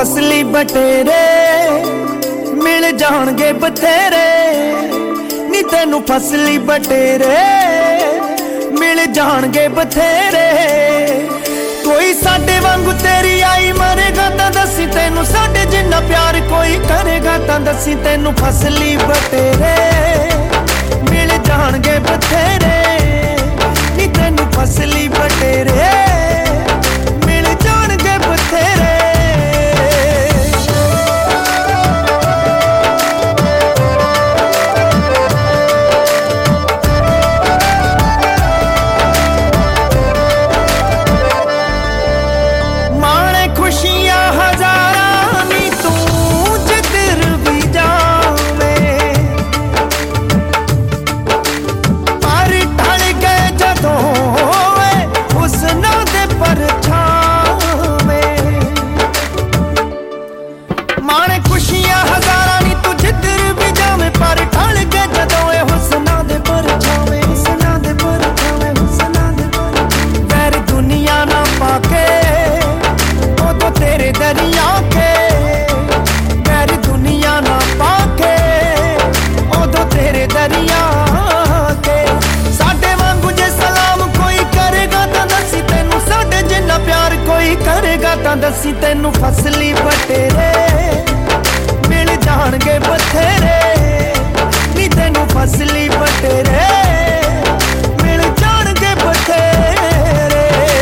ਫਸਲੀ ਬਟੇਰੇ ਮਿਲ ਜਾਣਗੇ ਬਥੇਰੇ ਨੀ ਤੈਨੂੰ ਫਸਲੀ ਬਟੇਰੇ ਮਿਲ ਜਾਣਗੇ ਬਥੇਰੇ। ਕੋਈ ਸਾਡੇ ਵਾਂਗੂ ਤੇਰੀ ਆਈ ਮਰੇਗਾ ਤਾਂ ਦੱਸੀ ਤੈਨੂੰ, ਸਾਡੇ ਜਿੰਨਾ ਪਿਆਰ ਕੋਈ ਕਰੇਗਾ ਤਾਂ ਦੱਸੀ ਤੈਨੂੰ ਫਸਲੀ ਬਟੇਰੇ ਮਿਲ ਜਾਣਗੇ ਬਥੇਰੇ ਨੀ ਤੈਨੂੰ ਫਸਲੀ ਬਟੇਰੇ ਮਿਲ ਜਾਣਗੇ ਬਥੇਰੇ। खुशियां हजारां नी तू जिधर भी जावे, पर ढल गए जदों हुस्नां दे परछावे। माणे खुशियां हजारां नी तू जिधर भी जावे, पर ढल गए जदों हुस्नां दे परछावे, हुस्नां दे परछावे, हुस्नां दे परछावे। वैर दुनिया ना पाके तेरे दरिया के, वैर दुनिया ना पाके उदो तेरे दरिया के। साडे वांगू जे सलाम कोई करेगा तां दसी तैनू, साडे जिन्ना प्यार कोई करेगा तां दसी तैनू फसली बटेरे मिल जाणगे बथेरे नी तैनू फसली बटेरे मिल जाणगे बथेरे।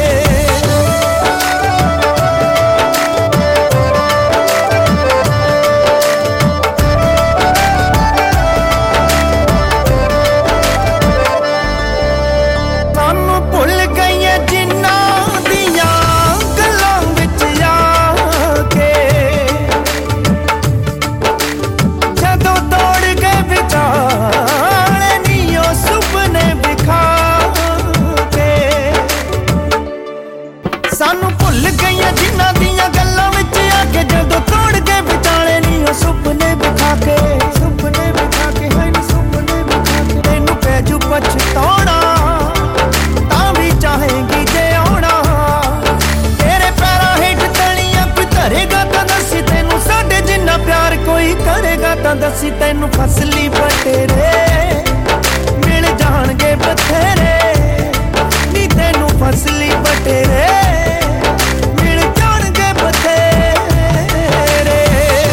सानू भुल गईयां जिन्हां दियां गल्लां विच आके, जदों तोड़ के विचाले नी ओ सुपने विखा के, सुपने विखा के है नी सुपने विखा के। तैनू पै जू पछताउणा तां भी चाहेंगी जे आउणा, तेरे पैरां हेठ तलियां कोई धरेगा तां दसी तैनू, साडे जिन्ना प्यार कोई करेगा तां दसी तैनू फसली बटेरे मिल जाणगे बथेरे नी तैनू फसली बटेरे मिल जाणगे बथेरे।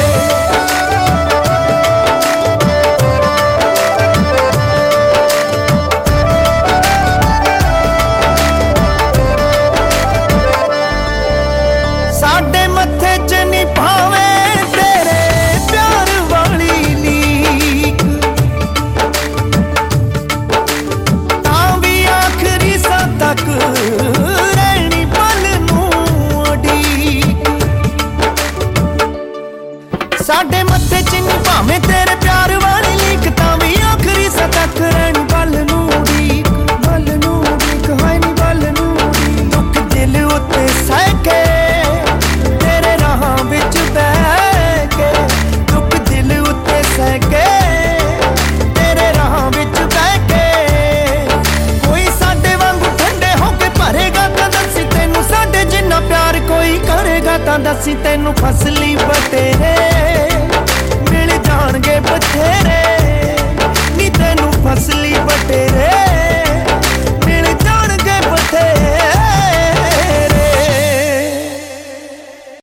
साडे मत्थे च नी भावे तेरे प्यार वाली लीक, तां भी आखरी सा तक रहनी पल नूं उडीक। साडे मत्थे च नी भावे तेरे प्यार वाली लीक, तां भी आखरी सा तक रहनी पल